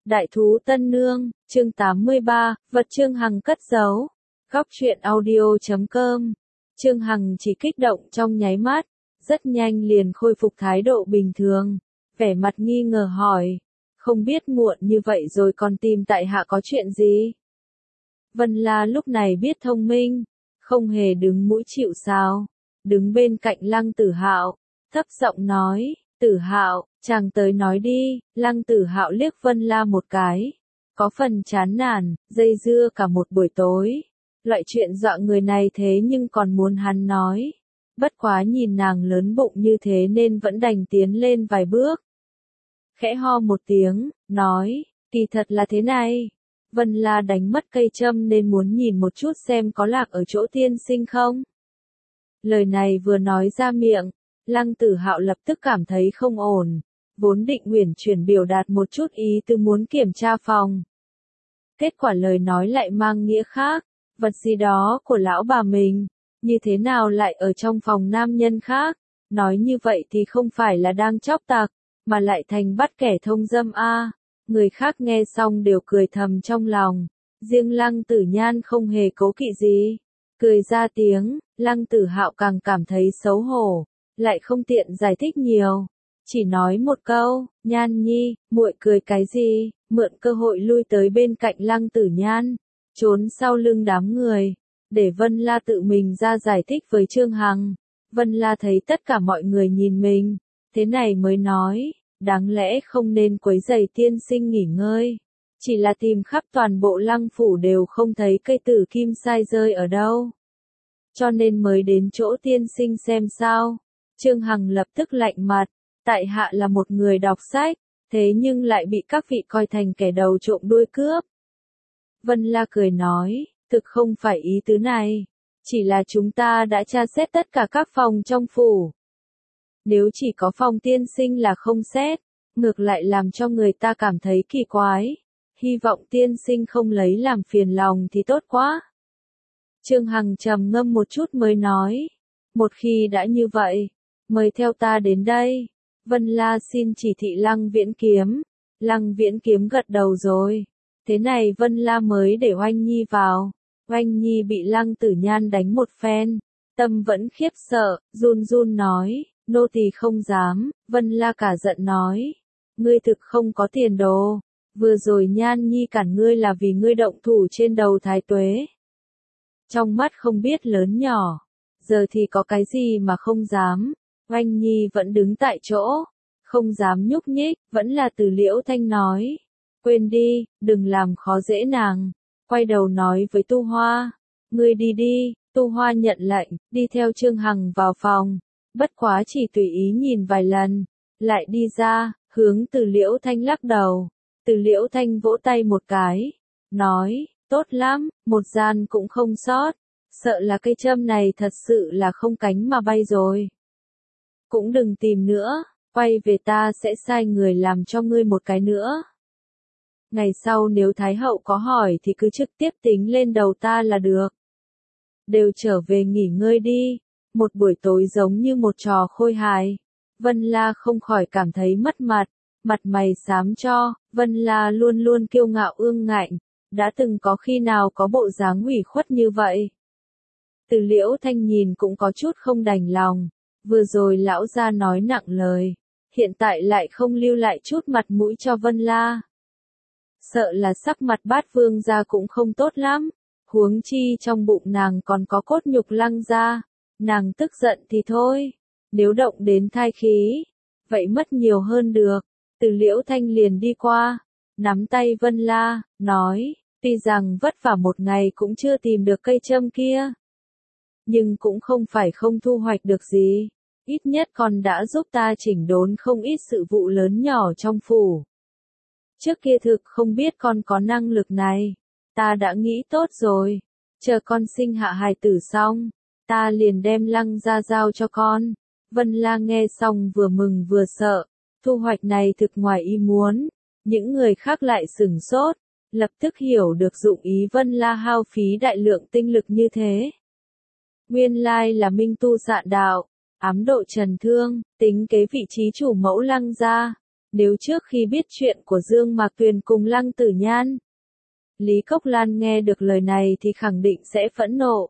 Đại thú Tân Nương, chương 83, vật Trương Hằng cất giấu. Góc truyện audio.com. Trương Hằng chỉ kích động trong nháy mắt, rất nhanh liền khôi phục thái độ bình thường, vẻ mặt nghi ngờ hỏi, không biết muộn như vậy rồi còn tìm tại hạ có chuyện gì? Vân La lúc này biết thông minh, không hề đứng mũi chịu sào, đứng bên cạnh Lăng Tử Hạo, thấp giọng nói, Tử Hạo, chàng tới nói đi. Lăng Tử Hạo liếc Vân La một cái, có phần chán nản, dây dưa cả một buổi tối, loại chuyện dọa người này thế nhưng còn muốn hắn nói. Bất quá nhìn nàng lớn bụng như thế nên vẫn đành tiến lên vài bước. Khẽ ho một tiếng, nói, kỳ thật là thế này. Vân La đánh mất cây châm nên muốn nhìn một chút xem có lạc ở chỗ tiên sinh không. Lời này vừa nói ra miệng, Lăng Tử Hạo lập tức cảm thấy không ổn, vốn định uyển chuyển biểu đạt một chút ý tứ muốn kiểm tra phòng. Kết quả lời nói lại mang nghĩa khác, vật gì đó của lão bà mình, như thế nào lại ở trong phòng nam nhân khác, nói như vậy thì không phải là đang chóc tạc, mà lại thành bắt kẻ thông dâm a. Người khác nghe xong đều cười thầm trong lòng, riêng Lăng Tử Nhan không hề cố kỵ gì, cười ra tiếng. Lăng Tử Hạo càng cảm thấy xấu hổ, lại không tiện giải thích nhiều, chỉ nói một câu, Nhan nhi, muội cười cái gì, mượn cơ hội lui tới bên cạnh Lăng Tử Nhan, trốn sau lưng đám người, để Vân La tự mình ra giải thích với Trương Hằng. Vân La thấy tất cả mọi người nhìn mình, thế này mới nói, đáng lẽ không nên quấy rầy tiên sinh nghỉ ngơi, chỉ là tìm khắp toàn bộ Lăng phủ đều không thấy cây tử kim sai rơi ở đâu, cho nên mới đến chỗ tiên sinh xem sao. Trương Hằng lập tức lạnh mặt, tại hạ là một người đọc sách, thế nhưng lại bị các vị coi thành kẻ đầu trộm đuôi cướp. Vân La cười nói, thực không phải ý tứ này, chỉ là chúng ta đã tra xét tất cả các phòng trong phủ. Nếu chỉ có phòng tiên sinh là không xét, ngược lại làm cho người ta cảm thấy kỳ quái, hy vọng tiên sinh không lấy làm phiền lòng thì tốt quá. Trương Hằng trầm ngâm một chút mới nói, một khi đã như vậy, mời theo ta đến đây. Vân La xin chỉ thị Lăng Viễn Kiếm. Lăng Viễn Kiếm gật đầu rồi. Thế này Vân La mới để Oanh Nhi vào. Oanh Nhi bị Lăng Tử Nhan đánh một phen, tâm vẫn khiếp sợ, run run nói, nô tỳ không dám. Vân La cả giận nói, ngươi thực không có tiền đồ, vừa rồi Nhan Nhi cản ngươi là vì ngươi động thủ trên đầu Thái Tuế. Trong mắt không biết lớn nhỏ, giờ thì có cái gì mà không dám. Oanh Nhi vẫn đứng tại chỗ, không dám nhúc nhích, vẫn là Từ Liễu Thanh nói, quên đi, đừng làm khó dễ nàng. Quay đầu nói với Tu Hoa, ngươi đi đi. Tu Hoa nhận lệnh, đi theo Trương Hằng vào phòng, bất quá chỉ tùy ý nhìn vài lần, lại đi ra, hướng Từ Liễu Thanh lắc đầu. Từ Liễu Thanh vỗ tay một cái, nói, tốt lắm, một gian cũng không sót, sợ là cây châm này thật sự là không cánh mà bay rồi. Cũng đừng tìm nữa, quay về ta sẽ sai người làm cho ngươi một cái nữa. Ngày sau nếu Thái hậu có hỏi thì cứ trực tiếp tính lên đầu ta là được. Đều trở về nghỉ ngơi đi, một buổi tối giống như một trò khôi hài. Vân La không khỏi cảm thấy mất mặt, mặt mày xám cho. Vân La luôn luôn kiêu ngạo ương ngạnh, đã từng có khi nào có bộ dáng ủy khuất như vậy. Từ Liễu Thanh nhìn cũng có chút không đành lòng, vừa rồi lão gia nói nặng lời, hiện tại lại không lưu lại chút mặt mũi cho Vân La. Sợ là sắc mặt Bát Vương gia cũng không tốt lắm, huống chi trong bụng nàng còn có cốt nhục Lăng gia, nàng tức giận thì thôi, nếu động đến thai khí, vậy mất nhiều hơn được. Từ Liễu Thanh liền đi qua, nắm tay Vân La, nói, tuy rằng vất vả một ngày cũng chưa tìm được cây châm kia, nhưng cũng không phải không thu hoạch được gì, ít nhất còn đã giúp ta chỉnh đốn không ít sự vụ lớn nhỏ trong phủ. Trước kia thực không biết con có năng lực này, ta đã nghĩ tốt rồi, chờ con sinh hạ hài tử xong, ta liền đem Lăng gia giao cho con. Vân La nghe xong vừa mừng vừa sợ, thu hoạch này thực ngoài ý muốn, những người khác lại sửng sốt, lập tức hiểu được dụng ý Vân La hao phí đại lượng tinh lực như thế. Nguyên lai là Minh Tu Sạn đạo, ám độ Trần Thương, tính kế vị trí chủ mẫu Lăng gia. Nếu trước khi biết chuyện của Dương Mạc Tuyền cùng Lăng Tử Nhan, Lý Cốc Lan nghe được lời này thì khẳng định sẽ phẫn nộ.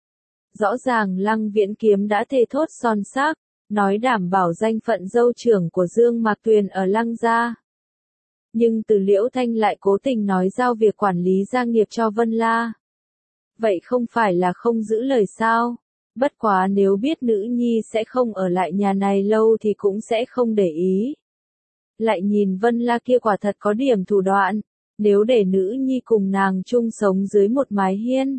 Rõ ràng Lăng Viễn Kiếm đã thề thốt son xác, nói đảm bảo danh phận dâu trưởng của Dương Mạc Tuyền ở Lăng gia. Nhưng Từ Liễu Thanh lại cố tình nói giao việc quản lý gia nghiệp cho Vân La. Vậy không phải là không giữ lời sao? Bất quá nếu biết nữ nhi sẽ không ở lại nhà này lâu thì cũng sẽ không để ý. Lại nhìn Vân La kia quả thật có điểm thủ đoạn, nếu để nữ nhi cùng nàng chung sống dưới một mái hiên,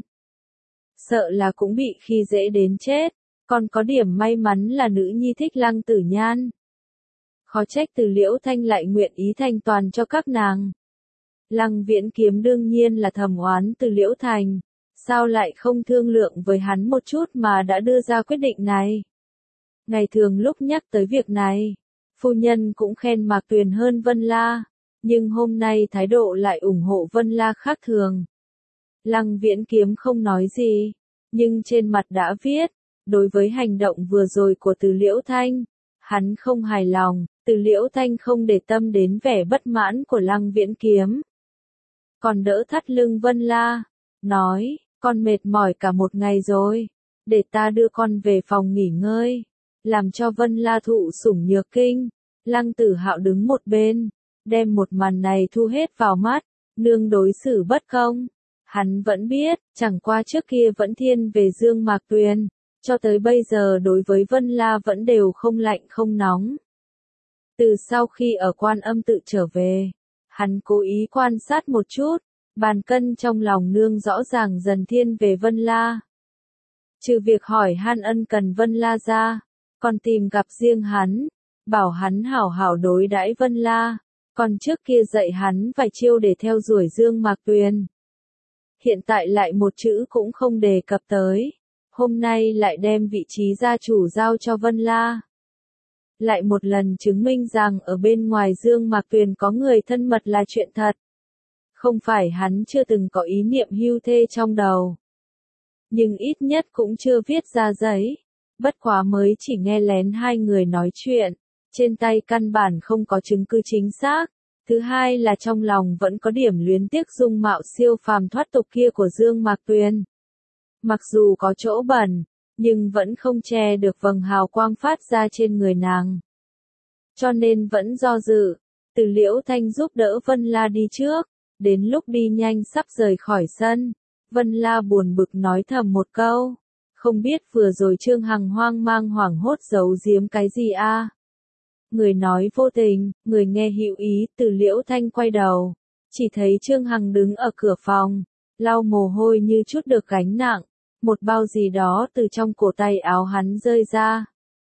sợ là cũng bị khi dễ đến chết, còn có điểm may mắn là nữ nhi thích Lăng Tử Nhan. Khó trách Từ Liễu Thanh lại nguyện ý thanh toàn cho các nàng. Lăng Viễn Kiếm đương nhiên là thầm oán Từ Liễu Thành, sao lại không thương lượng với hắn một chút mà đã đưa ra quyết định này. Ngày thường lúc nhắc tới việc này, phu nhân cũng khen Mạc Tuyền hơn Vân La, nhưng hôm nay thái độ lại ủng hộ Vân La khác thường. Lăng Viễn Kiếm không nói gì, nhưng trên mặt đã viết, đối với hành động vừa rồi của Từ Liễu Thanh, hắn không hài lòng. Từ Liễu Thanh không để tâm đến vẻ bất mãn của Lăng Viễn Kiếm. Còn đỡ thắt lưng Vân La, nói, con mệt mỏi cả một ngày rồi, để ta đưa con về phòng nghỉ ngơi, làm cho Vân La thụ sủng nhược kinh. Lăng Tử Hạo đứng một bên, đem một màn này thu hết vào mắt, nương đối xử bất công. Hắn vẫn biết, chẳng qua trước kia vẫn thiên về Dương Mạc Tuyền, cho tới bây giờ đối với Vân La vẫn đều không lạnh không nóng. Từ sau khi ở Quan Âm tự trở về, hắn cố ý quan sát một chút, bàn cân trong lòng nương rõ ràng dần thiên về Vân La. Trừ việc hỏi han ân cần Vân La ra, còn tìm gặp riêng hắn, bảo hắn hảo hảo đối đãi Vân La, còn trước kia dạy hắn vài chiêu để theo đuổi Dương Mạc Tuyền. Hiện tại lại một chữ cũng không đề cập tới, hôm nay lại đem vị trí gia chủ giao cho Vân La. Lại một lần chứng minh rằng ở bên ngoài Dương Mạc Tuyền có người thân mật là chuyện thật. Không phải hắn chưa từng có ý niệm hưu thê trong đầu. Nhưng ít nhất cũng chưa viết ra giấy. Bất quá mới chỉ nghe lén hai người nói chuyện. Trên tay căn bản không có chứng cứ chính xác. Thứ hai là trong lòng vẫn có điểm luyến tiếc dung mạo siêu phàm thoát tục kia của Dương Mạc Tuyền. Mặc dù có chỗ bẩn, nhưng vẫn không che được vầng hào quang phát ra trên người nàng. Cho nên vẫn do dự, Từ Liễu Thanh giúp đỡ Vân La đi trước, đến lúc đi nhanh sắp rời khỏi sân, Vân La buồn bực nói thầm một câu, không biết vừa rồi Trương Hằng hoang mang hoảng hốt giấu giếm cái gì a? Người nói vô tình, người nghe hữu ý. Từ Liễu Thanh quay đầu, chỉ thấy Trương Hằng đứng ở cửa phòng, lau mồ hôi như chút được gánh nặng. Một bao gì đó từ trong cổ tay áo hắn rơi ra,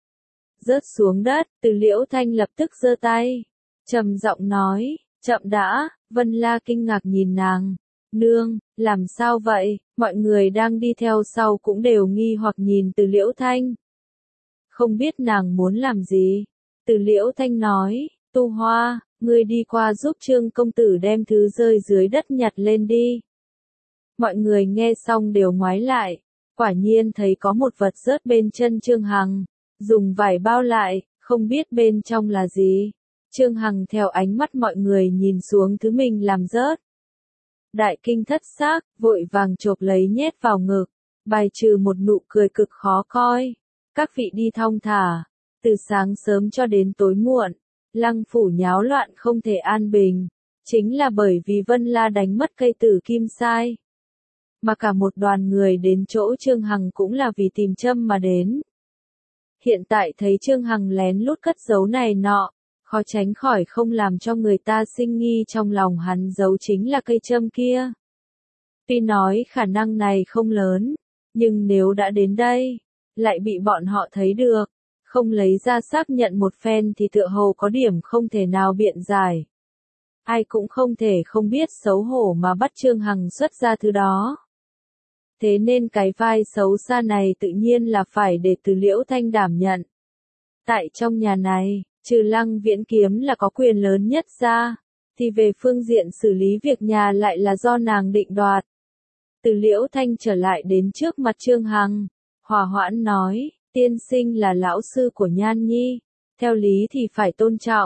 rớt xuống đất. Từ Liễu Thanh lập tức giơ tay, trầm giọng nói, chậm đã. Vân La kinh ngạc nhìn nàng, nương, làm sao vậy? Mọi người đang đi theo sau cũng đều nghi hoặc nhìn Từ Liễu Thanh. Không biết nàng muốn làm gì. Từ Liễu Thanh nói, Tu Hoa, ngươi đi qua giúp Trương công tử đem thứ rơi dưới đất nhặt lên đi. Mọi người nghe xong đều ngoái lại, quả nhiên thấy có một vật rớt bên chân Trương Hằng, dùng vải bao lại, không biết bên trong là gì. Trương Hằng theo ánh mắt mọi người nhìn xuống thứ mình làm rớt. Đại kinh thất xác, vội vàng chộp lấy nhét vào ngực, bài trừ một nụ cười cực khó coi. Các vị đi thong thả, từ sáng sớm cho đến tối muộn, Lăng phủ nháo loạn không thể an bình, chính là bởi vì Vân La đánh mất cây tử kim sai. Mà cả một đoàn người đến chỗ Trương Hằng cũng là vì tìm châm mà đến. Hiện tại thấy Trương Hằng lén lút cất giấu này nọ, khó tránh khỏi không làm cho người ta sinh nghi trong lòng hắn giấu chính là cây châm kia. Tuy nói khả năng này không lớn, nhưng nếu đã đến đây, lại bị bọn họ thấy được, không lấy ra xác nhận một phen thì tựa hồ có điểm không thể nào biện giải. Ai cũng không thể không biết xấu hổ mà bắt Trương Hằng xuất ra thứ đó. Thế nên cái vai xấu xa này tự nhiên là phải để Từ Liễu Thanh đảm nhận. Tại trong nhà này, trừ Lăng Viễn Kiếm là có quyền lớn nhất ra, thì về phương diện xử lý việc nhà lại là do nàng định đoạt. Từ Liễu Thanh trở lại đến trước mặt Trương Hằng, hòa hoãn nói, tiên sinh là lão sư của Nhan Nhi, theo lý thì phải tôn trọng,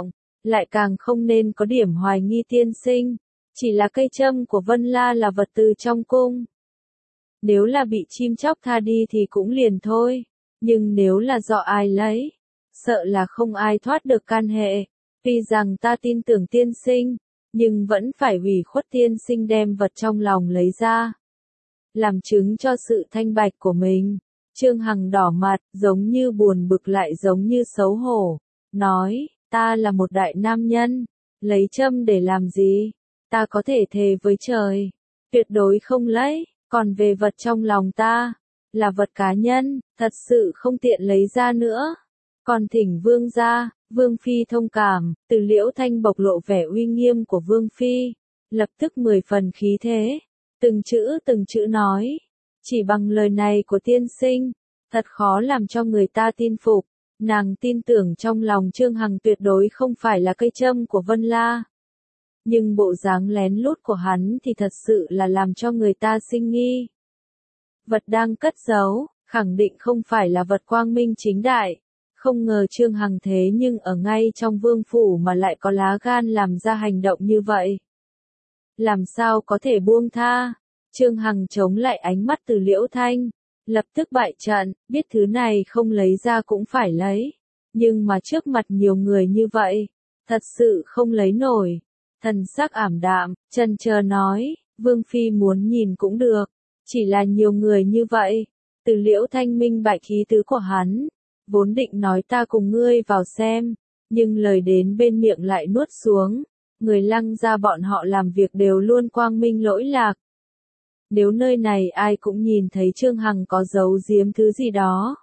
lại càng không nên có điểm hoài nghi tiên sinh. Chỉ là cây châm của Vân La là vật từ trong cung. Nếu là bị chim chóc tha đi thì cũng liền thôi. Nhưng nếu là do ai lấy, sợ là không ai thoát được can hệ. Tuy rằng ta tin tưởng tiên sinh, nhưng vẫn phải ủy khuất tiên sinh đem vật trong lòng lấy ra, làm chứng cho sự thanh bạch của mình. Trương Hằng đỏ mặt, giống như buồn bực lại giống như xấu hổ, nói, ta là một đại nam nhân, lấy châm để làm gì? Ta có thể thề với trời, tuyệt đối không lấy, còn về vật trong lòng ta, là vật cá nhân, thật sự không tiện lấy ra nữa. Còn thỉnh vương ra, vương phi thông cảm, Từ Liễu Thanh bộc lộ vẻ uy nghiêm của vương phi, lập tức 10 phần khí thế, từng chữ nói, chỉ bằng lời này của tiên sinh, thật khó làm cho người ta tin phục. Nàng tin tưởng trong lòng Trương Hằng tuyệt đối không phải là cây châm của Vân La. Nhưng bộ dáng lén lút của hắn thì thật sự là làm cho người ta sinh nghi. Vật đang cất giấu, khẳng định không phải là vật quang minh chính đại. Không ngờ Trương Hằng thế nhưng ở ngay trong vương phủ mà lại có lá gan làm ra hành động như vậy. Làm sao có thể buông tha? Trương Hằng chống lại ánh mắt Từ Liễu Thanh, lập tức bại trận, biết thứ này không lấy ra cũng phải lấy. Nhưng mà trước mặt nhiều người như vậy, thật sự không lấy nổi. Thần sắc ảm đạm, chần chờ nói, vương phi muốn nhìn cũng được, chỉ là nhiều người như vậy. Từ Liễu Thanh minh bạch khí tứ của hắn, vốn định nói ta cùng ngươi vào xem, nhưng lời đến bên miệng lại nuốt xuống. Người Lăng gia bọn họ làm việc đều luôn quang minh lỗi lạc. Nếu nơi này ai cũng nhìn thấy Trương Hằng có giấu giếm thứ gì đó,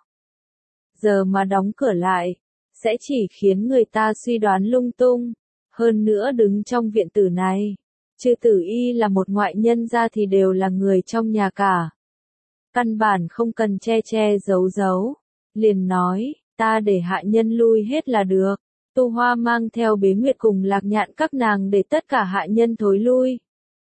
giờ mà đóng cửa lại, sẽ chỉ khiến người ta suy đoán lung tung. Hơn nữa đứng trong viện tử này, trừ Tử Y là một ngoại nhân ra thì đều là người trong nhà cả. Căn bản không cần che giấu, liền nói, ta để hạ nhân lui hết là được. Tu Hoa mang theo Bế Nguyệt cùng Lạc Nhạn các nàng để tất cả hạ nhân thối lui.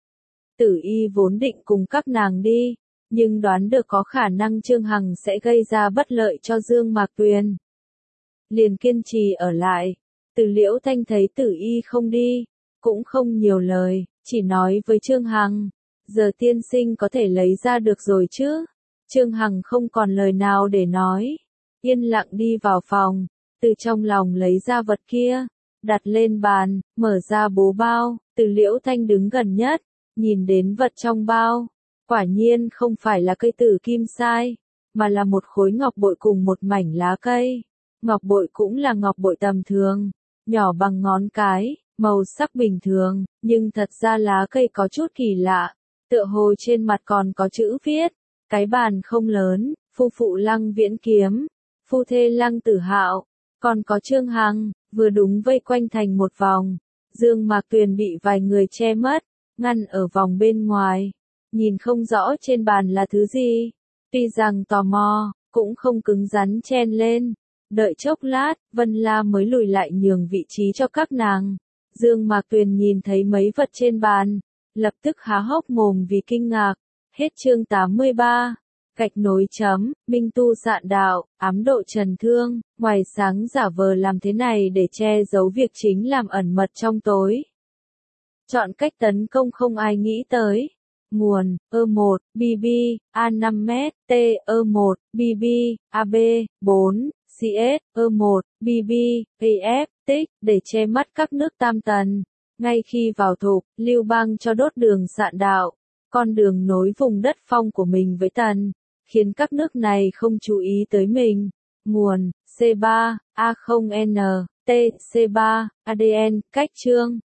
Tử Y vốn định cùng các nàng đi, nhưng đoán được có khả năng Trương Hằng sẽ gây ra bất lợi cho Dương Mạc Tuyền, liền kiên trì ở lại. Từ Liễu Thanh thấy Tử Y không đi, cũng không nhiều lời, chỉ nói với Trương Hằng, giờ tiên sinh có thể lấy ra được rồi chứ? Trương Hằng không còn lời nào để nói, yên lặng đi vào phòng, từ trong lòng lấy ra vật kia, đặt lên bàn, mở ra bố bao. Từ Liễu Thanh đứng gần nhất, nhìn đến vật trong bao, quả nhiên không phải là cây tử kim sai, mà là một khối ngọc bội cùng một mảnh lá cây. Ngọc bội cũng là ngọc bội tầm thường, nhỏ bằng ngón cái, màu sắc bình thường, nhưng thật ra lá cây có chút kỳ lạ, tựa hồ trên mặt còn có chữ viết. Cái bàn không lớn, phu phụ Lăng Viễn Kiếm, phu thê Lăng Tử Hạo, còn có Trương Hằng, vừa đúng vây quanh thành một vòng. Dương Mạc Tuyền bị vài người che mất, ngăn ở vòng bên ngoài, nhìn không rõ trên bàn là thứ gì. Tuy rằng tò mò, cũng không cứng rắn chen lên. Đợi chốc lát, Vân La mới lùi lại nhường vị trí cho các nàng. Dương Mạc Tuyền nhìn thấy mấy vật trên bàn, lập tức há hốc mồm vì kinh ngạc. Hết chương 83. Gạch nối chấm, minh tu sạn đạo, ám độ trần thương, ngoài sáng giả vờ làm thế này để che giấu việc chính làm ẩn mật trong tối. Chọn cách tấn công không ai nghĩ tới. Nguồn, E1, BB, A5M, T, E1, BB, AB, 4, CS, E1, BB, AF, tích, để che mắt các nước tam tần. Ngay khi vào thục, Lưu Bang cho đốt đường sạn đạo, con đường nối vùng đất phong của mình với tần, khiến các nước này không chú ý tới mình. Nguồn, C3, A0N, T, C3, ADN, cách chương.